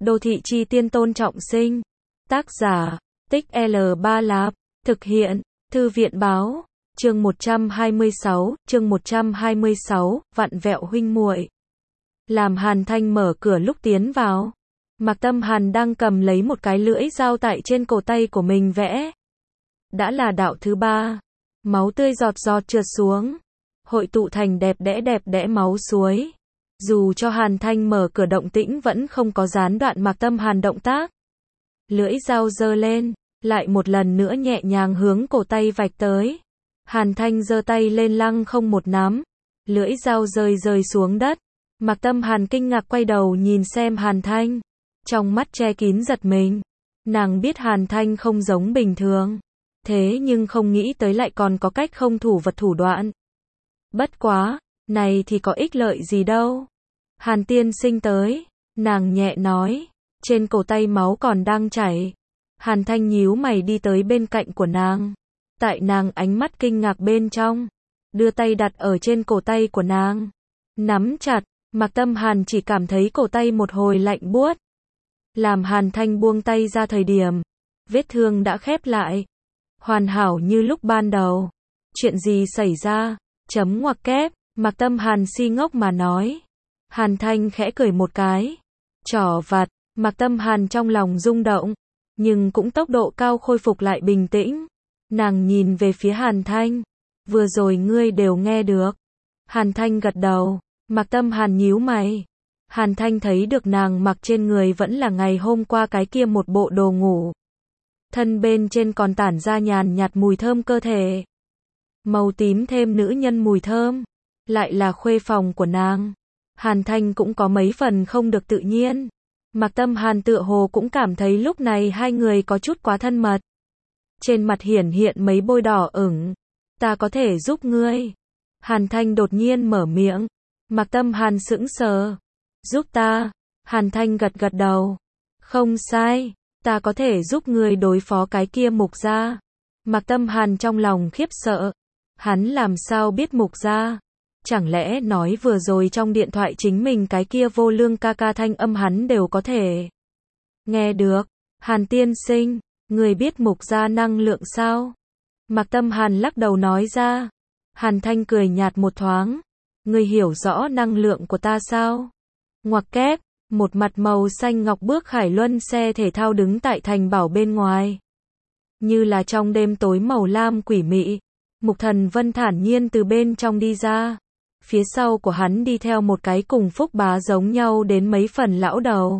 Đô thị chi tiên Tôn Trọng Sinh. Tác giả, Tích L3 Lạp. Thực hiện, Thư viện báo. Chương 126, vặn vẹo huynh muội. Làm Hàn Thanh mở cửa lúc tiến vào. Mạc Tâm Hàn đang cầm lấy một cái lưỡi dao tại trên cổ tay của mình vẽ. Đã là đạo thứ 3. Máu tươi giọt giọt trượt xuống. Hội tụ thành đẹp đẽ máu suối. Dù cho Hàn Thanh mở cửa động tĩnh vẫn không có gián đoạn Mạc Tâm Hàn động tác. Lưỡi dao giơ lên, lại một lần nữa nhẹ nhàng hướng cổ tay vạch tới. Hàn Thanh giơ tay lên lăng không một nắm. Lưỡi dao rơi xuống đất. Mạc Tâm Hàn kinh ngạc quay đầu nhìn xem Hàn Thanh. Trong mắt che kín giật mình. Nàng biết Hàn Thanh không giống bình thường. Thế nhưng không nghĩ tới lại còn có cách không thủ vật thủ đoạn. Bất quá, này thì có ích lợi gì đâu. Hàn tiên sinh tới. Nàng nhẹ nói. Trên cổ tay máu còn đang chảy. Hàn Thanh nhíu mày đi tới bên cạnh của nàng. Tại nàng ánh mắt kinh ngạc bên trong. Đưa tay đặt ở trên cổ tay của nàng. Nắm chặt. Mạc Tâm Hàn chỉ cảm thấy cổ tay một hồi lạnh buốt. Làm Hàn Thanh buông tay ra thời điểm. Vết thương đã khép lại. Hoàn hảo như lúc ban đầu. Chuyện gì xảy ra? Chấm ngoặc kép. Mạc Tâm Hàn si ngốc mà nói. Hàn Thanh khẽ cười một cái. Trỏ vặt. Mạc Tâm Hàn trong lòng rung động. Nhưng cũng tốc độ cao khôi phục lại bình tĩnh. Nàng nhìn về phía Hàn Thanh. Vừa rồi ngươi đều nghe được. Hàn Thanh gật đầu. Mạc Tâm Hàn nhíu mày. Hàn Thanh thấy được nàng mặc trên người vẫn là ngày hôm qua cái kia một bộ đồ ngủ. Thân bên trên còn tản ra nhàn nhạt mùi thơm cơ thể. Màu tím thêm nữ nhân mùi thơm. Lại là khuê phòng của nàng. Hàn Thanh cũng có mấy phần không được tự nhiên. Mạc Tâm Hàn tựa hồ cũng cảm thấy lúc này hai người có chút quá thân mật. Trên mặt hiển hiện mấy bôi đỏ ửng. Ta có thể giúp ngươi. Hàn Thanh đột nhiên mở miệng. Mạc Tâm Hàn sững sờ. Giúp ta. Hàn Thanh gật đầu. Không sai. Ta có thể giúp ngươi đối phó cái kia Mục gia. Mạc Tâm Hàn trong lòng khiếp sợ. Hắn làm sao biết Mục gia? Chẳng lẽ nói vừa rồi trong điện thoại chính mình cái kia vô lương ca ca thanh âm hắn đều có thể nghe được. Hàn tiên sinh, người biết Mục gia năng lượng sao? Mạc Tâm Hàn lắc đầu nói ra. Hàn Thanh cười nhạt một thoáng. Người hiểu rõ năng lượng của ta sao? Ngoặc kép, một mặt màu xanh ngọc bước Khải Luân xe thể thao đứng tại thành bảo bên ngoài. Như là trong đêm tối màu lam quỷ mị. Mục Thần Vân thản nhiên từ bên trong đi ra. Phía sau của hắn đi theo một cái cùng Phúc Bá giống nhau đến mấy phần lão đầu.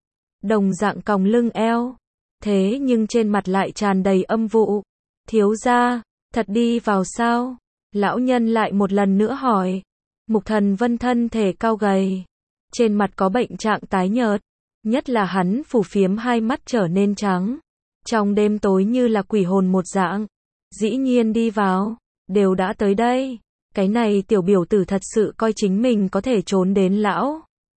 Đồng dạng còng lưng eo. Thế nhưng trên mặt lại tràn đầy âm vụ. Thiếu gia, thật đi vào sao? Lão nhân lại một lần nữa hỏi. Mục Thần Vân thân thể cao gầy. Trên mặt có bệnh trạng tái nhợt. Nhất là hắn phủ phiếm hai mắt trở nên trắng. Trong đêm tối như là quỷ hồn một dạng. Dĩ nhiên đi vào. Đều đã tới đây. Cái này tiểu biểu tử thật sự coi chính mình có thể trốn đến lão.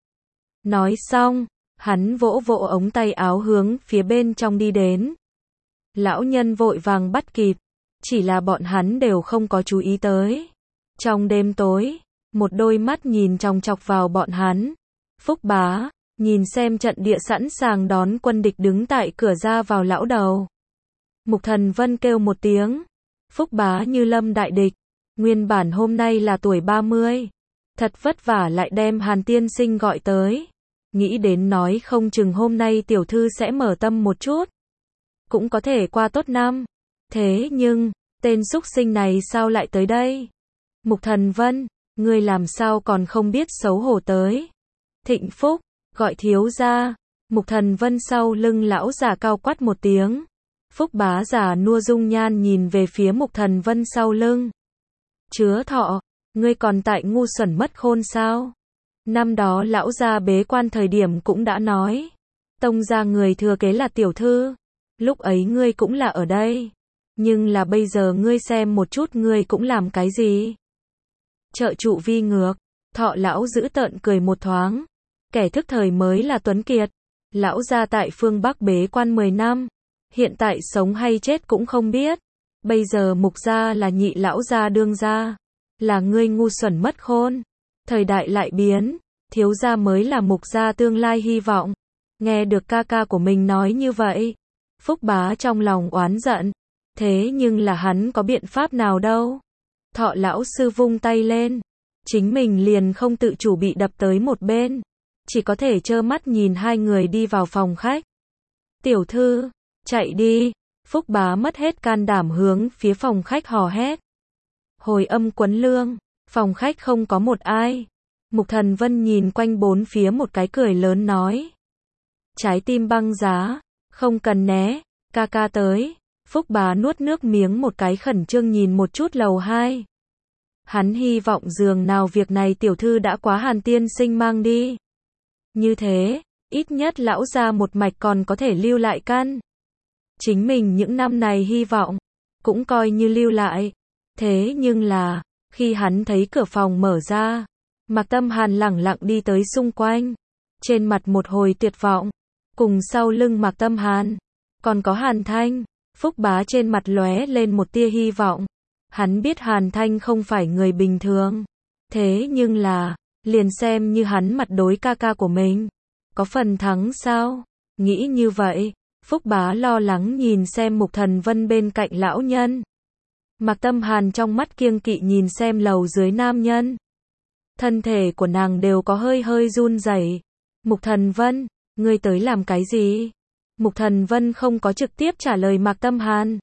Nói xong, hắn vỗ vỗ ống tay áo hướng phía bên trong đi đến. Lão nhân vội vàng bắt kịp. Chỉ là bọn hắn đều không có chú ý tới. Trong đêm tối, một đôi mắt nhìn chòng chọc vào bọn hắn. Phúc Bá, nhìn xem trận địa sẵn sàng đón quân địch đứng tại cửa ra vào lão đầu. Mục Thần Vân kêu một tiếng. Phúc Bá như lâm đại địch. Nguyên bản hôm nay là tuổi 30. Thật vất vả lại đem Hàn tiên sinh gọi tới. Nghĩ đến nói không chừng hôm nay tiểu thư sẽ mở tâm một chút. Cũng có thể qua tốt năm. Thế nhưng, tên súc sinh này sao lại tới đây? Mục Thần Vân, ngươi làm sao còn không biết xấu hổ tới? Thịnh Phúc, gọi thiếu gia. Mục Thần Vân sau lưng lão già cao quát một tiếng. Phúc Bá già nua dung nhan nhìn về phía Mục Thần Vân sau lưng. Chứa thọ, ngươi còn tại ngu xuẩn mất khôn sao? Năm đó lão gia bế quan thời điểm cũng đã nói. Tông gia người thừa kế là tiểu thư. Lúc ấy ngươi cũng là ở đây. Nhưng là bây giờ ngươi xem một chút ngươi cũng làm cái gì? Trợ trụ vi ngược. Thọ lão giữ tợn cười một thoáng. Kẻ thức thời mới là tuấn kiệt. Lão gia tại phương Bắc bế quan 10 năm. Hiện tại sống hay chết cũng không biết. Bây giờ Mục gia là nhị lão gia đương gia. Là ngươi ngu xuẩn mất khôn. Thời đại lại biến. Thiếu gia mới là Mục gia tương lai hy vọng. Nghe được ca ca của mình nói như vậy, Phúc Bá trong lòng oán giận. Thế nhưng là hắn có biện pháp nào đâu. Thọ lão sư vung tay lên. Chính mình liền không tự chủ bị đập tới một bên. Chỉ có thể trơ mắt nhìn hai người đi vào phòng khách. Tiểu thư, chạy đi. Phúc Bá mất hết can đảm hướng phía phòng khách hò hét. Hồi âm quấn lương, phòng khách không có một ai. Mục Thần Vân nhìn quanh bốn phía một cái cười lớn nói. Trái tim băng giá, không cần né, ca ca tới. Phúc Bá nuốt nước miếng một cái khẩn trương nhìn một chút lầu 2. Hắn hy vọng dường nào việc này tiểu thư đã quá Hàn tiên sinh mang đi. Như thế, ít nhất lão gia một mạch còn có thể lưu lại căn. Chính mình những năm này hy vọng, cũng coi như lưu lại. Thế nhưng là, khi hắn thấy cửa phòng mở ra, Mạc Tâm Hàn lẳng lặng đi tới xung quanh. Trên mặt một hồi tuyệt vọng, cùng sau lưng Mạc Tâm Hàn, còn có Hàn Thanh. Phúc Bá trên mặt lóe lên một tia hy vọng. Hắn biết Hàn Thanh không phải người bình thường. Thế nhưng là, liền xem như hắn mặt đối ca ca của mình. Có phần thắng sao? Nghĩ như vậy, Phúc Bá lo lắng nhìn xem Mục Thần Vân bên cạnh lão nhân. Mạc Tâm Hàn trong mắt kiêng kỵ nhìn xem lầu dưới nam nhân. Thân thể của nàng đều có hơi hơi run rẩy. Mục Thần Vân, ngươi tới làm cái gì? Mục Thần Vân không có trực tiếp trả lời Mạc Tâm Hàn,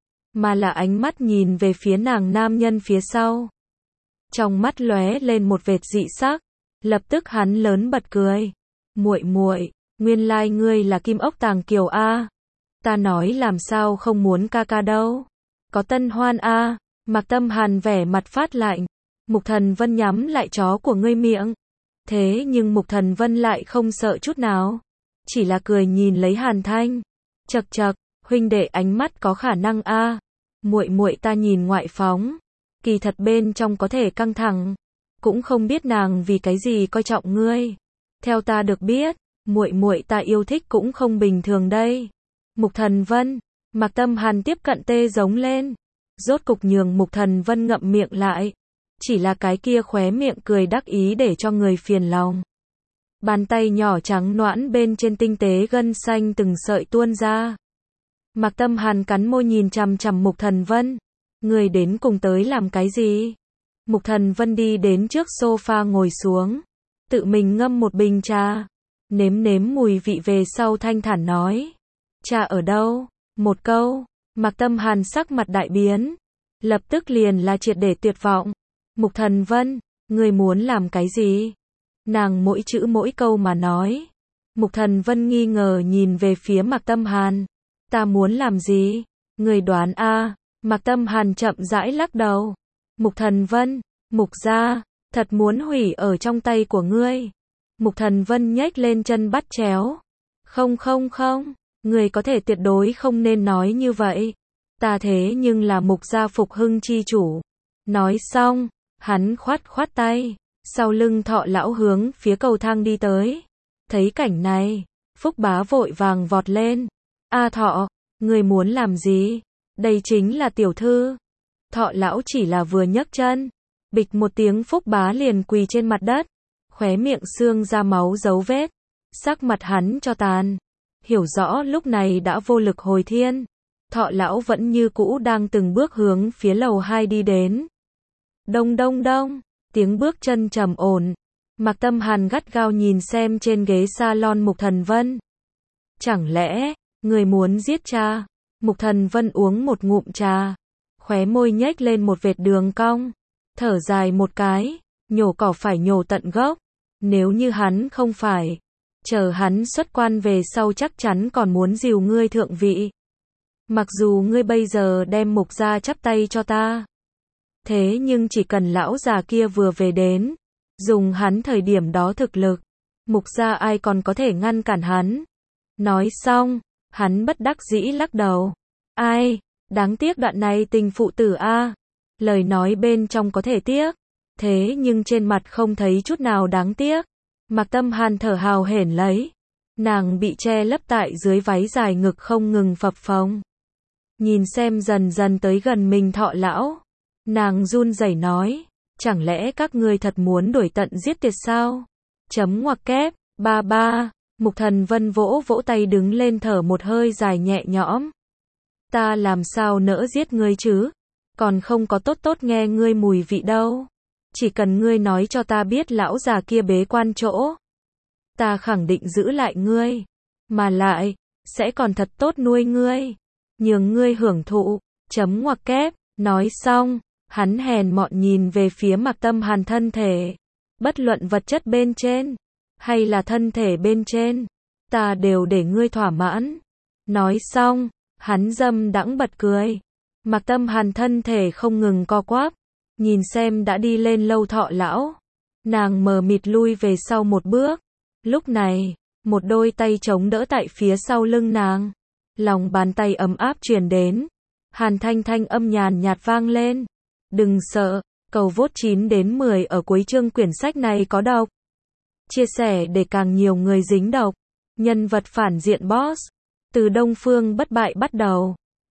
mà là ánh mắt nhìn về phía nàng nam nhân phía sau. Trong mắt lóe lên một vệt dị sắc, lập tức hắn lớn bật cười. Muội muội, nguyên lai ngươi là Kim Ốc Tàng Kiều a. Ta nói làm sao không muốn ca ca đâu. Có Tân Hoan a. Mạc Tâm Hàn vẻ mặt phát lạnh. Mục Thần Vân nhắm lại chó của ngươi miệng. Thế nhưng Mục Thần Vân lại không sợ chút nào, chỉ là cười nhìn lấy Hàn Thanh. Chậc chậc, huynh đệ ánh mắt có khả năng a. Muội muội ta nhìn ngoại phóng, kỳ thật bên trong có thể căng thẳng, cũng không biết nàng vì cái gì coi trọng ngươi. Theo ta được biết, muội muội ta yêu thích cũng không bình thường đây. Mục Thần Vân, Mạc Tâm Hàn tiếp cận tê giống lên, rốt cục nhường Mục Thần Vân ngậm miệng lại. Chỉ là cái kia khóe miệng cười đắc ý để cho người phiền lòng. Bàn tay nhỏ trắng nõn bên trên tinh tế gân xanh từng sợi tuôn ra. Mạc Tâm Hàn cắn môi nhìn chằm chằm Mục Thần Vân. Người đến cùng tới làm cái gì? Mục Thần Vân đi đến trước sofa ngồi xuống, tự mình ngâm một bình trà, nếm nếm mùi vị về sau thanh thản nói. Trà ở đâu? Một câu, Mạc Tâm Hàn sắc mặt đại biến, lập tức liền là triệt để tuyệt vọng. Mục Thần Vân, người muốn làm cái gì? Nàng mỗi chữ mỗi câu mà nói. Mục Thần Vân nghi ngờ nhìn về phía Mạc Tâm Hàn. Ta muốn làm gì? Người đoán a. Mạc Tâm Hàn chậm rãi lắc đầu. Mục Thần Vân, Mục gia, thật muốn hủy ở trong tay của ngươi. Mục Thần Vân nhếch lên chân bắt chéo. Không không không, người có thể tuyệt đối không nên nói như vậy. Ta thế nhưng là Mục gia phục hưng chi chủ. Nói xong, hắn khoát khoát tay, sau lưng Thọ lão hướng phía cầu thang đi tới. Thấy cảnh này, Phúc Bá vội vàng vọt lên. A Thọ, người muốn làm gì? Đây chính là tiểu thư. Thọ lão chỉ là vừa nhấc chân, bịch một tiếng Phúc Bá liền quỳ trên mặt đất, khóe miệng xương ra máu dấu vết, sắc mặt hắn cho tàn, hiểu rõ lúc này đã vô lực hồi thiên. Thọ lão vẫn như cũ đang từng bước hướng phía lầu 2 đi đến. Đông đông đông, tiếng bước chân trầm ổn. Mạc Tâm Hàn gắt gao nhìn xem trên ghế salon Mục Thần Vân. Chẳng lẽ, người muốn giết cha? Mục Thần Vân uống một ngụm trà, khóe môi nhếch lên một vệt đường cong, thở dài một cái, nhổ cỏ phải nhổ tận gốc. Nếu như hắn không phải, chờ hắn xuất quan về sau chắc chắn còn muốn dìu ngươi thượng vị. Mặc dù ngươi bây giờ đem Mục gia chắp tay cho ta, thế nhưng chỉ cần lão già kia vừa về đến, dùng hắn thời điểm đó thực lực, Mục gia ai còn có thể ngăn cản hắn. Nói xong, hắn bất đắc dĩ lắc đầu. Ai, đáng tiếc đoạn này tình phụ tử a. Lời nói bên trong có thể tiếc, thế nhưng trên mặt không thấy chút nào đáng tiếc. Mạc Tâm Hàn thở hào hển lấy, nàng bị che lấp tại dưới váy dài ngực không ngừng phập phồng. Nhìn xem dần dần tới gần mình Thọ lão, nàng run rẩy nói, chẳng lẽ các ngươi thật muốn đuổi tận giết tuyệt sao? Chấm ngoặc kép, ba ba. Mục Thần Vân vỗ vỗ tay đứng lên thở một hơi dài nhẹ nhõm. Ta làm sao nỡ giết ngươi chứ? Còn không có tốt tốt nghe ngươi mùi vị đâu. Chỉ cần ngươi nói cho ta biết lão già kia bế quan chỗ. Ta khẳng định giữ lại ngươi. Mà lại, sẽ còn thật tốt nuôi ngươi. Nhường ngươi hưởng thụ. Chấm ngoặc kép. Nói xong, hắn hèn mọn nhìn về phía Mạc Tâm Hàn thân thể. Bất luận vật chất bên trên, hay là thân thể bên trên, ta đều để ngươi thỏa mãn. Nói xong, hắn dâm đãng bật cười. Mạc Tâm Hàn thân thể không ngừng co quắp, nhìn xem đã đi lên lâu Thọ lão. Nàng mờ mịt lui về sau một bước. Lúc này, một đôi tay chống đỡ tại phía sau lưng nàng. Lòng bàn tay ấm áp truyền đến. Hàn Thanh thanh âm nhàn nhạt vang lên. Đừng sợ, cầu vote 9 đến 10 ở cuối chương quyển sách này có độc. Chia sẻ để càng nhiều người dính độc. Nhân vật phản diện boss. Từ Đông Phương bất bại bắt đầu.